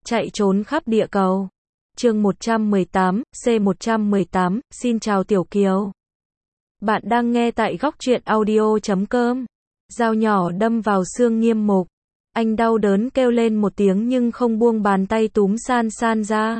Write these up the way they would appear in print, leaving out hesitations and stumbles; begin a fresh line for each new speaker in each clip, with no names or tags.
Chạy trốn khắp địa cầu. Chương 118, C118, xin chào Tiểu Kiều. Bạn đang nghe tại góc truyện audio.com. Dao nhỏ đâm vào xương Nghiêm Mục. Anh đau đớn kêu lên một tiếng nhưng không buông bàn tay túm San San ra.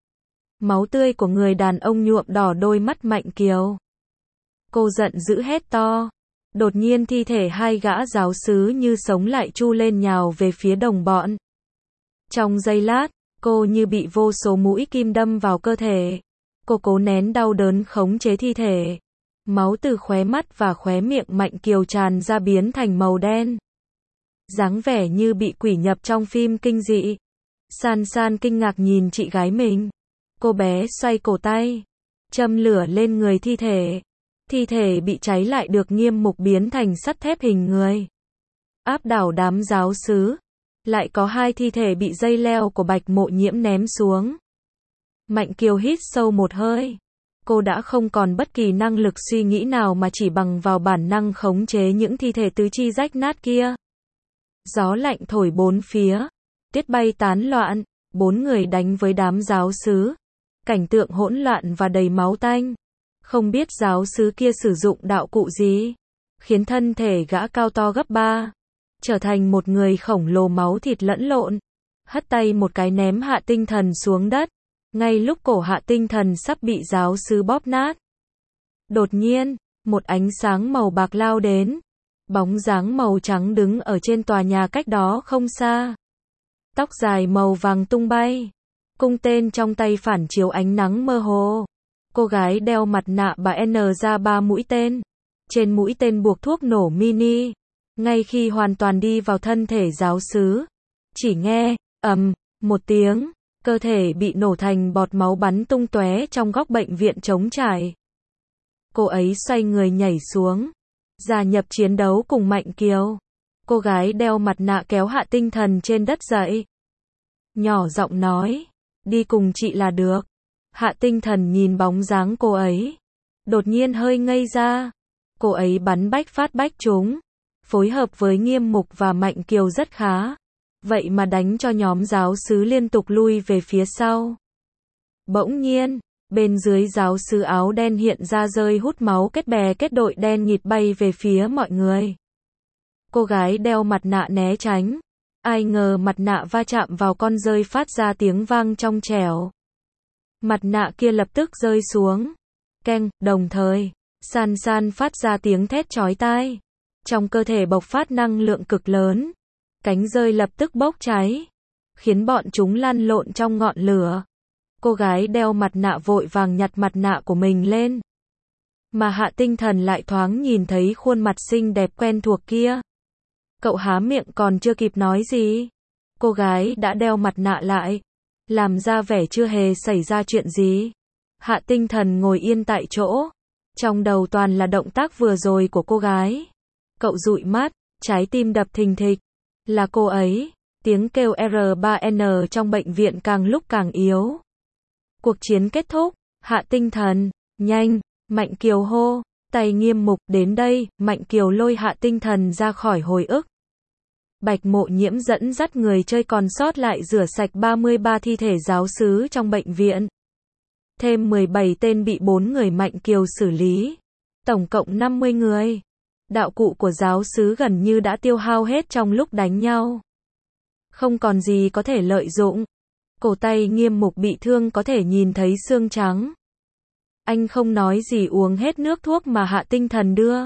Máu tươi của người đàn ông nhuộm đỏ đôi mắt Mạnh Kiều. Cô giận dữ hét to. Đột nhiên thi thể hai gã giáo xứ như sống lại chu lên nhào về phía đồng bọn. Trong giây lát, cô như bị vô số mũi kim đâm vào cơ thể. Cô cố nén đau đớn khống chế thi thể. Máu từ khóe mắt và khóe miệng Mạnh Kiều tràn ra biến thành màu đen. Dáng vẻ như bị quỷ nhập trong phim kinh dị. San San kinh ngạc nhìn chị gái mình. Cô bé xoay cổ tay, châm lửa lên người thi thể. Thi thể bị cháy lại được Nghiêm Mục biến thành sắt thép hình người. Áp đảo đám giáo xứ. Lại có hai thi thể bị dây leo của Bạch Mộ Nhiễm ném xuống. Mạnh Kiều hít sâu một hơi. Cô đã không còn bất kỳ năng lực suy nghĩ nào mà chỉ bằng vào bản năng khống chế những thi thể tứ chi rách nát kia. Gió lạnh thổi bốn phía. Tuyết bay tán loạn. Bốn người đánh với đám giáo xứ. Cảnh tượng hỗn loạn và đầy máu tanh. Không biết giáo xứ kia sử dụng đạo cụ gì, khiến thân thể gã cao to gấp 3, trở thành một người khổng lồ máu thịt lẫn lộn. Hất tay một cái ném Hạ Tinh Thần xuống đất. Ngay lúc cổ Hạ Tinh Thần sắp bị giáo xứ bóp nát. Đột nhiên, một ánh sáng màu bạc lao đến. Bóng dáng màu trắng đứng ở trên tòa nhà cách đó không xa. Tóc dài màu vàng tung bay. Cung tên trong tay phản chiếu ánh nắng mơ hồ. Cô gái đeo mặt nạ bà N ra 3 mũi tên. Trên mũi tên buộc thuốc nổ mini. Ngay khi hoàn toàn đi vào thân thể giáo xứ, chỉ nghe ầm một tiếng, cơ thể bị nổ thành bọt máu bắn tung tóe trong góc bệnh viện trống trải. Cô ấy xoay người nhảy xuống, gia nhập chiến đấu cùng Mạnh Kiều. Cô gái đeo mặt nạ kéo Hạ Tinh Thần trên đất dậy. Nhỏ giọng nói, đi cùng chị là được. Hạ Tinh Thần nhìn bóng dáng cô ấy. Đột nhiên hơi ngây ra. Cô ấy bắn bách phát bách trúng. Phối hợp với Nghiêm Mục và Mạnh Kiều rất khá. Vậy mà đánh cho nhóm giáo xứ liên tục lui về phía sau. Bỗng nhiên, bên dưới giáo xứ áo đen hiện ra rơi hút máu kết bè kết đội đen nghịt bay về phía mọi người. Cô gái đeo mặt nạ né tránh. Ai ngờ mặt nạ va chạm vào con rơi phát ra tiếng vang trong trẻo. Mặt nạ kia lập tức rơi xuống. Keng, đồng thời, San San phát ra tiếng thét chói tai. Trong cơ thể bộc phát năng lượng cực lớn. Cánh rơi lập tức bốc cháy. Khiến bọn chúng lăn lộn trong ngọn lửa. Cô gái đeo mặt nạ vội vàng nhặt mặt nạ của mình lên. Mà Hạ Tinh Thần lại thoáng nhìn thấy khuôn mặt xinh đẹp quen thuộc kia. Cậu há miệng còn chưa kịp nói gì. Cô gái đã đeo mặt nạ lại. Làm ra vẻ chưa hề xảy ra chuyện gì. Hạ Tinh Thần ngồi yên tại chỗ. Trong đầu toàn là động tác vừa rồi của cô gái. Cậu dụi mắt, trái tim đập thình thịch. Là cô ấy. Tiếng kêu R3N trong bệnh viện càng lúc càng yếu. Cuộc chiến kết thúc. Hạ Tinh Thần, nhanh, Mạnh Kiều hô. Tay Nghiêm Mục, đến đây. Mạnh Kiều lôi Hạ Tinh Thần ra khỏi hồi ức. Bạch Mộ Nhiễm dẫn dắt người chơi còn sót lại rửa sạch 33 thi thể giáo xứ trong bệnh viện. Thêm 17 tên bị 4 người Mạnh Kiều xử lý. Tổng cộng 50 người. Đạo cụ của giáo xứ gần như đã tiêu hao hết trong lúc đánh nhau. Không còn gì có thể lợi dụng. Cổ tay Nghiêm Mục bị thương có thể nhìn thấy xương trắng. Anh không nói gì uống hết nước thuốc mà Hạ Tinh Thần đưa.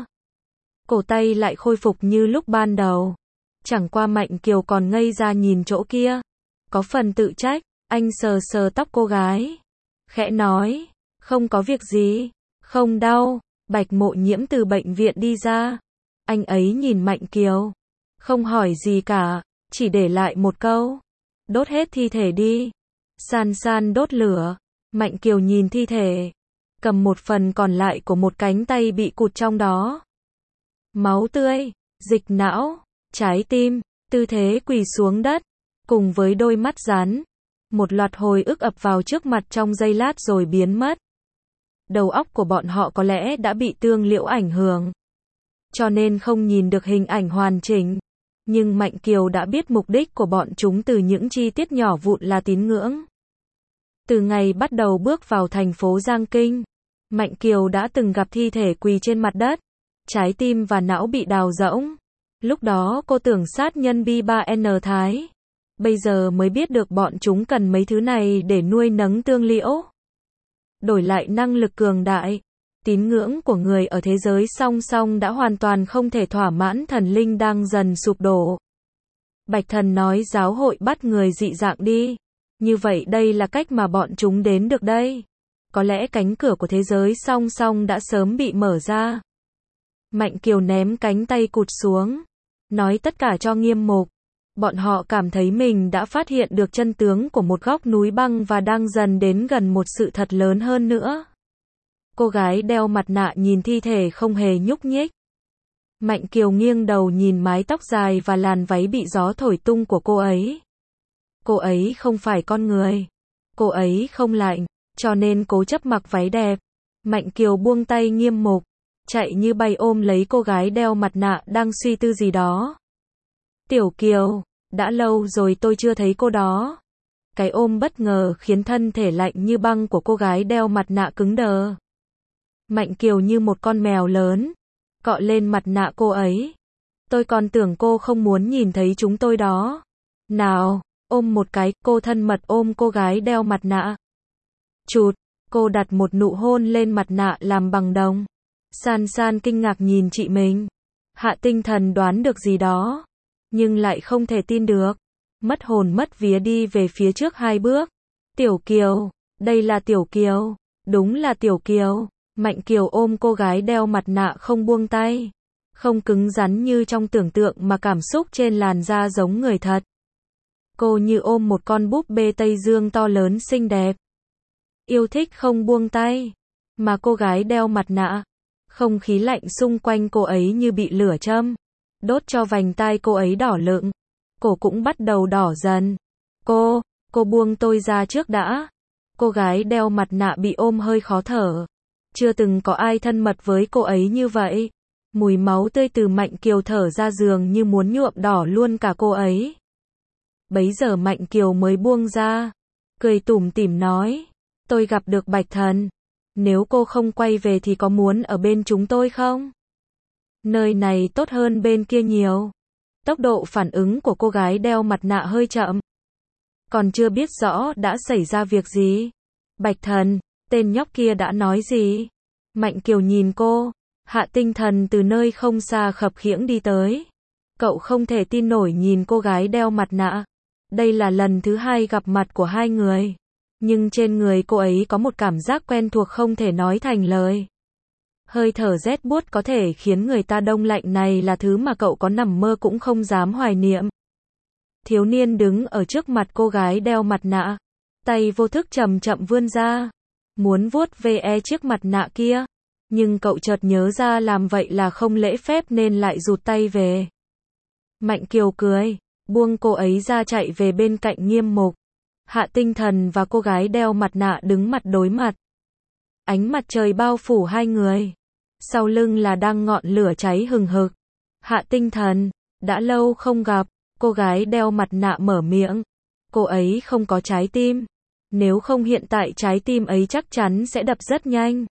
Cổ tay lại khôi phục như lúc ban đầu. Chẳng qua Mạnh Kiều còn ngây ra nhìn chỗ kia. Có phần tự trách. Anh sờ sờ tóc cô gái. Khẽ nói. Không có việc gì. Không đau. Bạch Mộ Nhiễm từ bệnh viện đi ra. Anh ấy nhìn Mạnh Kiều. Không hỏi gì cả. Chỉ để lại một câu. Đốt hết thi thể đi. San San đốt lửa. Mạnh Kiều nhìn thi thể. Cầm một phần còn lại của một cánh tay bị cụt trong đó. Máu tươi. Dịch não. Trái tim, tư thế quỳ xuống đất, cùng với đôi mắt rắn. Một loạt hồi ức ập vào trước mặt trong giây lát rồi biến mất. Đầu óc của bọn họ có lẽ đã bị tương liễu ảnh hưởng. Cho nên không nhìn được hình ảnh hoàn chỉnh. Nhưng Mạnh Kiều đã biết mục đích của bọn chúng từ những chi tiết nhỏ vụn là tín ngưỡng. Từ ngày bắt đầu bước vào thành phố Giang Kinh, Mạnh Kiều đã từng gặp thi thể quỳ trên mặt đất, trái tim và não bị đào rỗng. Lúc đó cô tưởng sát nhân B3N Thái. Bây giờ mới biết được bọn chúng cần mấy thứ này để nuôi nấng tương liễu. Đổi lại năng lực cường đại. Tín ngưỡng của người ở thế giới song song đã hoàn toàn không thể thỏa mãn thần linh đang dần sụp đổ. Bạch Thần nói giáo hội bắt người dị dạng đi. Như vậy đây là cách mà bọn chúng đến được đây. Có lẽ cánh cửa của thế giới song song đã sớm bị mở ra. Mạnh Kiều ném cánh tay cụt xuống. Nói tất cả cho Nghiêm Mục. Bọn họ cảm thấy mình đã phát hiện được chân tướng của một góc núi băng và đang dần đến gần một sự thật lớn hơn nữa. Cô gái đeo mặt nạ nhìn thi thể không hề nhúc nhích. Mạnh Kiều nghiêng đầu nhìn mái tóc dài và làn váy bị gió thổi tung của cô ấy. Cô ấy không phải con người. Cô ấy không lạnh, cho nên cố chấp mặc váy đẹp. Mạnh Kiều buông tay Nghiêm Mục, chạy như bay ôm lấy cô gái đeo mặt nạ đang suy tư gì đó. Tiểu Kiều, đã lâu rồi tôi chưa thấy cô đó. Cái ôm bất ngờ khiến thân thể lạnh như băng của cô gái đeo mặt nạ cứng đờ. Mạnh Kiều như một con mèo lớn, cọ lên mặt nạ cô ấy. Tôi còn tưởng cô không muốn nhìn thấy chúng tôi đó. Nào, ôm một cái, cô thân mật ôm cô gái đeo mặt nạ. Chụt, cô đặt một nụ hôn lên mặt nạ làm bằng đồng. San San kinh ngạc nhìn chị mình. Hạ Tinh Thần đoán được gì đó, nhưng lại không thể tin được. Mất hồn mất vía đi về phía trước 2 bước. Tiểu Kiều, đây là Tiểu Kiều, đúng là Tiểu Kiều. Mạnh Kiều ôm cô gái đeo mặt nạ không buông tay. Không cứng rắn như trong tưởng tượng mà cảm xúc trên làn da giống người thật. Cô như ôm một con búp bê Tây Dương to lớn xinh đẹp. Yêu thích không buông tay. Mà cô gái đeo mặt nạ, không khí lạnh xung quanh cô ấy như bị lửa châm, đốt cho vành tai cô ấy đỏ lựng. Cổ cũng bắt đầu đỏ dần. Cô buông tôi ra trước đã. Cô gái đeo mặt nạ bị ôm hơi khó thở. Chưa từng có ai thân mật với cô ấy như vậy. Mùi máu tươi từ Mạnh Kiều thở ra dường như muốn nhuộm đỏ luôn cả cô ấy. Bấy giờ Mạnh Kiều mới buông ra, cười tủm tỉm nói, tôi gặp được Bạch Thần. Nếu cô không quay về thì có muốn ở bên chúng tôi không? Nơi này tốt hơn bên kia nhiều. Tốc độ phản ứng của cô gái đeo mặt nạ hơi chậm. Còn chưa biết rõ đã xảy ra việc gì. Bạch Thần, tên nhóc kia đã nói gì? Mạnh Kiều nhìn cô. Hạ Tinh Thần từ nơi không xa khập khiễng đi tới. Cậu không thể tin nổi nhìn cô gái đeo mặt nạ. Đây là lần thứ 2 gặp mặt của hai người. Nhưng trên người cô ấy có một cảm giác quen thuộc không thể nói thành lời. Hơi thở rét buốt có thể khiến người ta đông lạnh này là thứ mà cậu có nằm mơ cũng không dám hoài niệm. Thiếu niên đứng ở trước mặt cô gái đeo mặt nạ. Tay vô thức chậm chậm vươn ra. Muốn vuốt ve chiếc mặt nạ kia. Nhưng cậu chợt nhớ ra làm vậy là không lễ phép nên lại rụt tay về. Mạnh Kiều cười, buông cô ấy ra chạy về bên cạnh Nghiêm Mục. Hạ Tinh Thần và cô gái đeo mặt nạ đứng mặt đối mặt. Ánh mặt trời bao phủ hai người. Sau lưng là đang ngọn lửa cháy hừng hực. Hạ Tinh Thần, đã lâu không gặp. Cô gái đeo mặt nạ mở miệng. Cô ấy không có trái tim. Nếu không hiện tại trái tim ấy chắc chắn sẽ đập rất nhanh.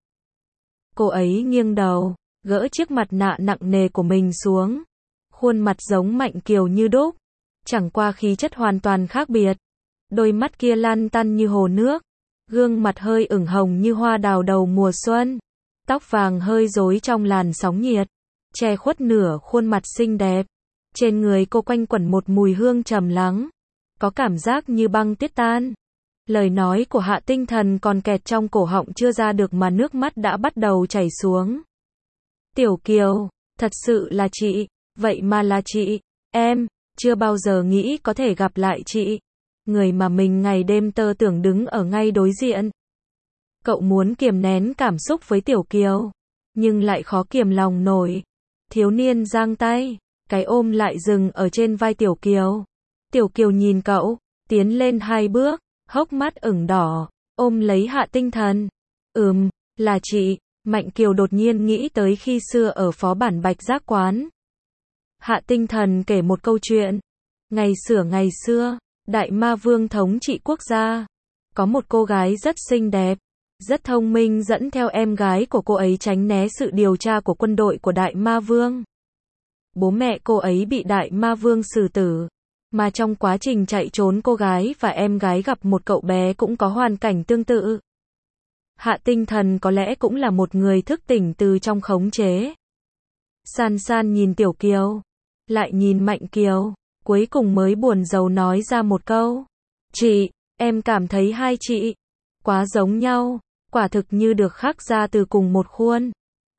Cô ấy nghiêng đầu, gỡ chiếc mặt nạ nặng nề của mình xuống. Khuôn mặt giống Mạnh Kiều như đúc. Chẳng qua khí chất hoàn toàn khác biệt. Đôi mắt kia lăn tăn như hồ nước. Gương mặt hơi ửng hồng như hoa đào đầu mùa xuân. Tóc vàng hơi rối trong làn sóng nhiệt. Che khuất nửa khuôn mặt xinh đẹp. Trên người cô quanh quẩn một mùi hương trầm lắng. Có cảm giác như băng tuyết tan. Lời nói của Hạ Tinh Thần còn kẹt trong cổ họng chưa ra được mà nước mắt đã bắt đầu chảy xuống. Tiểu Kiều, thật sự là chị, vậy mà là chị, em, chưa bao giờ nghĩ có thể gặp lại chị. Người mà mình ngày đêm tơ tưởng đứng ở ngay đối diện. Cậu muốn kiềm nén cảm xúc với Tiểu Kiều, nhưng lại khó kiềm lòng nổi. Thiếu niên giang tay, cái ôm lại dừng ở trên vai Tiểu Kiều. Tiểu Kiều nhìn cậu, tiến lên 2 bước. Hốc mắt ửng đỏ, ôm lấy Hạ Tinh Thần. Là chị. Mạnh Kiều đột nhiên nghĩ tới khi xưa ở phó bản Bạch Giác Quán. Hạ Tinh Thần kể một câu chuyện. Ngày xưa, Đại Ma Vương thống trị quốc gia. Có một cô gái rất xinh đẹp, rất thông minh dẫn theo em gái của cô ấy tránh né sự điều tra của quân đội của Đại Ma Vương. Bố mẹ cô ấy bị Đại Ma Vương xử tử. Mà trong quá trình chạy trốn cô gái và em gái gặp một cậu bé cũng có hoàn cảnh tương tự. Hạ Tinh Thần có lẽ cũng là một người thức tỉnh từ trong khống chế. San San nhìn Tiểu Kiều, lại nhìn Mạnh Kiều, cuối cùng mới buồn rầu nói ra một câu. Chị, em cảm thấy hai chị quá giống nhau, quả thực như được khắc ra từ cùng một khuôn.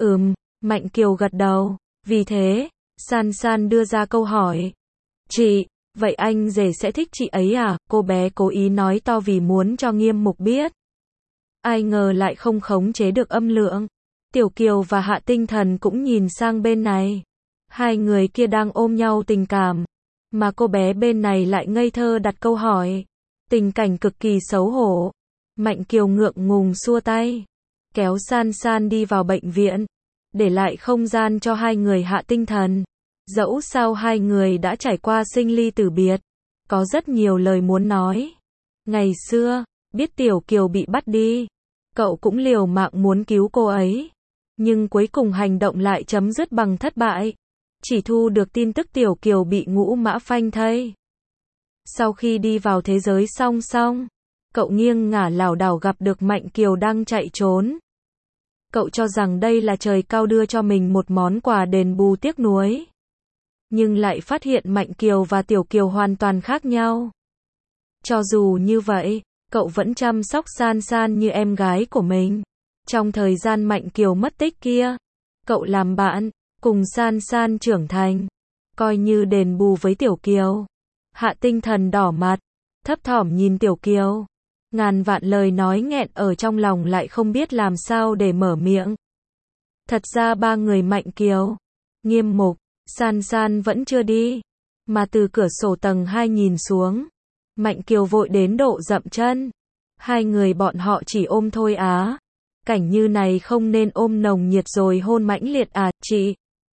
Mạnh Kiều gật đầu. Vì thế, San San đưa ra câu hỏi. Chị, vậy anh rể sẽ thích chị ấy à? Cô bé cố ý nói to vì muốn cho Nghiêm Mục biết. Ai ngờ lại không khống chế được âm lượng. Tiểu Kiều và Hạ Tinh Thần cũng nhìn sang bên này. Hai người kia đang ôm nhau tình cảm, mà cô bé bên này lại ngây thơ đặt câu hỏi. Tình cảnh cực kỳ xấu hổ. Mạnh Kiều ngượng ngùng xua tay, kéo San San đi vào bệnh viện, để lại không gian cho hai người Hạ Tinh Thần. Dẫu sao hai người đã trải qua sinh ly tử biệt, có rất nhiều lời muốn nói. Ngày xưa, biết Tiểu Kiều bị bắt đi, cậu cũng liều mạng muốn cứu cô ấy. Nhưng cuối cùng hành động lại chấm dứt bằng thất bại. Chỉ thu được tin tức Tiểu Kiều bị ngũ mã phanh thây. Sau khi đi vào thế giới song song, cậu nghiêng ngả lảo đảo gặp được Mạnh Kiều đang chạy trốn. Cậu cho rằng đây là trời cao đưa cho mình một món quà đền bù tiếc nuối. Nhưng lại phát hiện Mạnh Kiều và Tiểu Kiều hoàn toàn khác nhau. Cho dù như vậy, cậu vẫn chăm sóc San San như em gái của mình. Trong thời gian Mạnh Kiều mất tích kia, cậu làm bạn, cùng San San trưởng thành, coi như đền bù với Tiểu Kiều. Hạ Tinh Thần đỏ mặt, thấp thỏm nhìn Tiểu Kiều. Ngàn vạn lời nói nghẹn ở trong lòng lại không biết làm sao để mở miệng. Thật ra ba người Mạnh Kiều, Nghiêm Mục, San San vẫn chưa đi. Mà từ cửa sổ tầng 2 nhìn xuống, Mạnh Kiều vội đến độ dậm chân. Hai người bọn họ chỉ ôm thôi á. Cảnh như này không nên ôm nồng nhiệt rồi hôn mãnh liệt à, chị?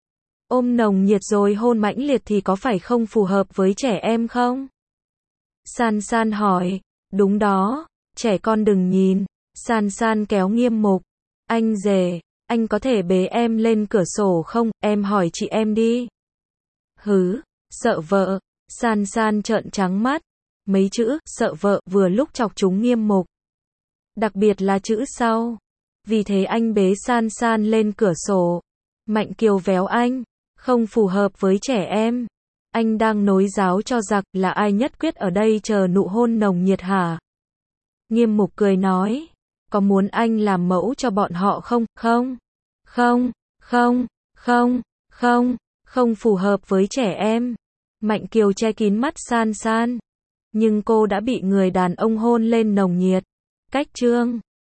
Ôm nồng nhiệt rồi hôn mãnh liệt thì có phải không phù hợp với trẻ em không? San San hỏi. Đúng đó, trẻ con đừng nhìn. San San kéo Nghiêm Mục. Anh rể, anh có thể bế em lên cửa sổ không? Em hỏi chị em đi. Hứ, sợ vợ. San San trợn trắng mắt. Mấy chữ, sợ vợ, vừa lúc chọc trúng Nghiêm Mục. Đặc biệt là chữ sau. Vì thế anh bế San San lên cửa sổ. Mạnh Kiều véo anh. Không phù hợp với trẻ em. Anh đang nối giáo cho giặc, là ai nhất quyết ở đây chờ nụ hôn nồng nhiệt hả? Nghiêm Mục cười nói. Có muốn anh làm mẫu cho bọn họ không? Không phù hợp với trẻ em. Mạnh Kiều che kín mắt San San. Nhưng cô đã bị người đàn ông hôn lên nồng nhiệt. Cách chương